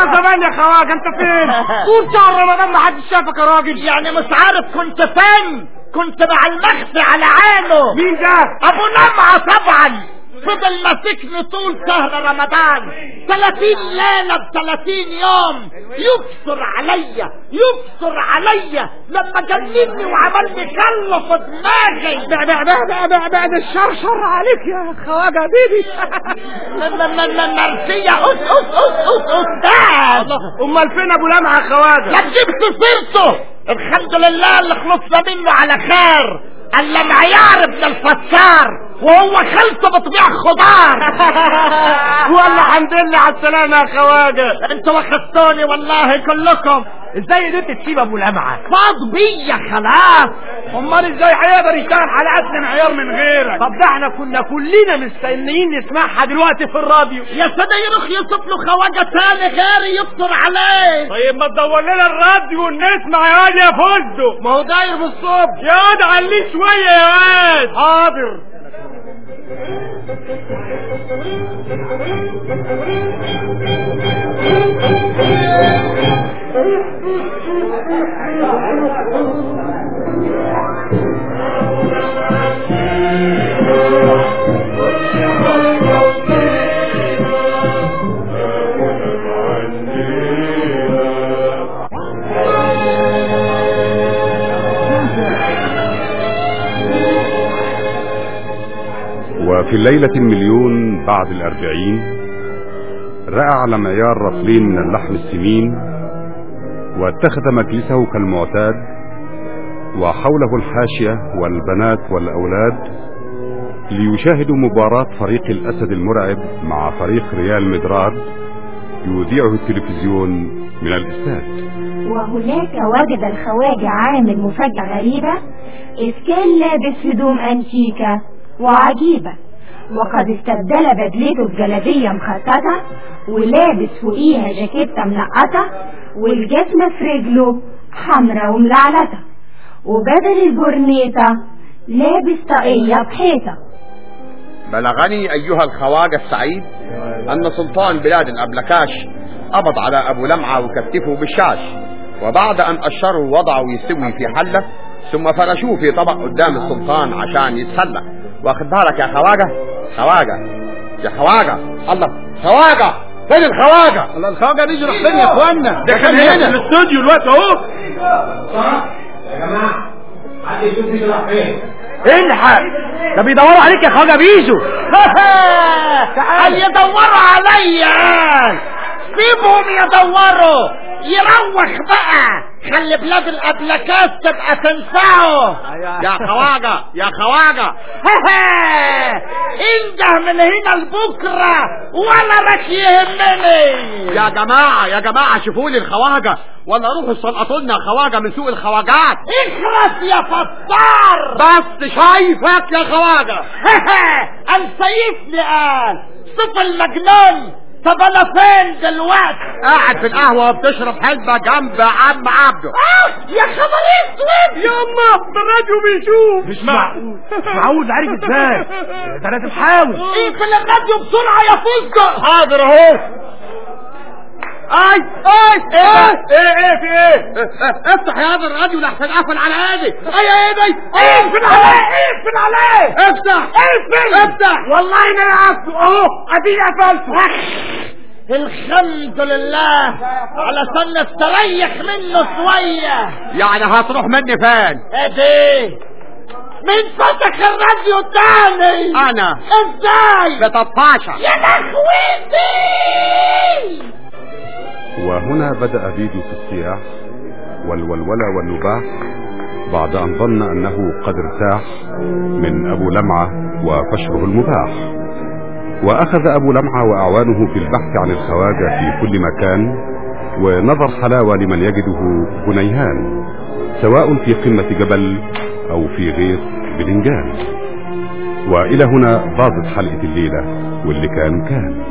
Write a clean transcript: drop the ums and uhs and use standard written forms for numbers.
انا زمان يا خواجه، انت فين؟ طول شهر رمضان ما حدش شافك يا راجل. يعني مش عارف كنت فين؟ كنت مع المخفي على عينه. مين ده؟ ابو لمعة طبعا، فضل ماسكني طول شهر رمضان 30 ليلة ب30 يوم، يبصر عليا لما جنني وعملني كله في دماغي. ده الشر شر عليك يا خواجه بيبي. مرسية استاذ. امال فين ابو لمعة يا خواجه؟ لا جبت سيرته، الحمد لله اللي خلصنا منه على خير. الا معيار ابن الفسار، وهو خلطه بطبيع خضار. والله الحمد لله على السلامه يا خواجه. انتوا وخدتوني والله كلكم. ازاي قدرت تسيب ابو لمعة؟ فاض بيا خلاص. امال ازاي هيقدر يشتغل حلقاتنا معيار من غيرك؟ طب ده احنا كنا كلنا مستنيين نسمعها دلوقتي في الراديو. يا سيدي يروح يصف له خواجه تاني غيري يبصر عليه. طيب ما تدور لنا الراديو ونسمع يا واد يا فزدو. ما هو داير بالصبح يا واد عليه شويه يا واد. حاضر. وفي الليلة المليون بعد 40 رأى على معيار رطلين من اللحم السمين، واتخذ مجلسه كالمعتاد، وحوله الحاشية والبنات والأولاد ليشاهدوا مباراة فريق الأسد المرعب مع فريق ريال مدراد يذيعه التلفزيون من الاستاد. وهناك وجد الخواجة عامل مفاجأة غريبة، إذ كان لابس هدوم أنتيكة وعجيبة، وقد استبدل بدلته بجلابية مخططة، ولابس فوقيها جاكيتة منقطة، والجزمة في رجله حمرا وملعلطة، وبدل البرنيطة لابس طاقية بحيطة. بلغني أيها الخواجة السعيد أن سلطان بلاد الأبلكاش قبض على أبو لمعة وكتفه بالشاش، وبعد أن أشروا وضعوا يستوي في حلة، ثم فرشوه في طبق قدام السلطان عشان يتسلى. واخد بالك يا خواجة؟ يا خواجة الله، خواجة فين الخواجة؟ الله الخواجة بيجي راح فين يا اخوانا؟ ده كان هنا في الاستوديو الوقت اهو. يا جماعة حد يشوف بيجي راح فين؟ الحق، ده بيدوروا عليك يا خواجة بيجو. تعال يدوروا عليا، سيبهم يدوروا، يروح بقى، خلي بلاد الأبلكات تبقى تنفعه. يا خواجة انده من هنا لبكرة ولا رك يهمني. يا جماعة شوفوا لي الخواجة، ولا روحوا سلقطوا لنا خواجة من سوق الخواجات. اخلص يا فطار. بس شايفك يا خواجة. قال سيفني، قال صف المجنون. طب انا فين دلوقتي؟ قاعد في القهوة وبتشرب حلبة جنب عم عبده. يا خبر اسود. يما ده الراديو بيشوف. مش معقول عارف ازاي؟ ده لازم حاول. اقفل الراديو بسرعة يا فزة. حاضر اهو. ايه في ايه؟ افتح يا هذا الراديو لحسن قفل على هادي. اقفل عليه. افتح والله انا عارفه اهو، اديني قفلته. الحمد لله علشان نستريح منه شوية. يعني هتروح مني فين؟ ايه مين فتح الراديو تاني؟ انا. ازاي؟ بتطفاشة يا لخويتي. وهنا بدأ بيدو في الصياح والولولة والنباح، بعد أن ظن أنه قد ارتاح من أبو لمعة وفشره المباح. وأخذ أبو لمعة وأعوانه في البحث عن الخواجة في كل مكان، ونظر حلاوة لمن يجده بنيهان، سواء في قمة جبل أو في غيط بلنجان. وإلى هنا باظت حلقة الليلة، واللي كان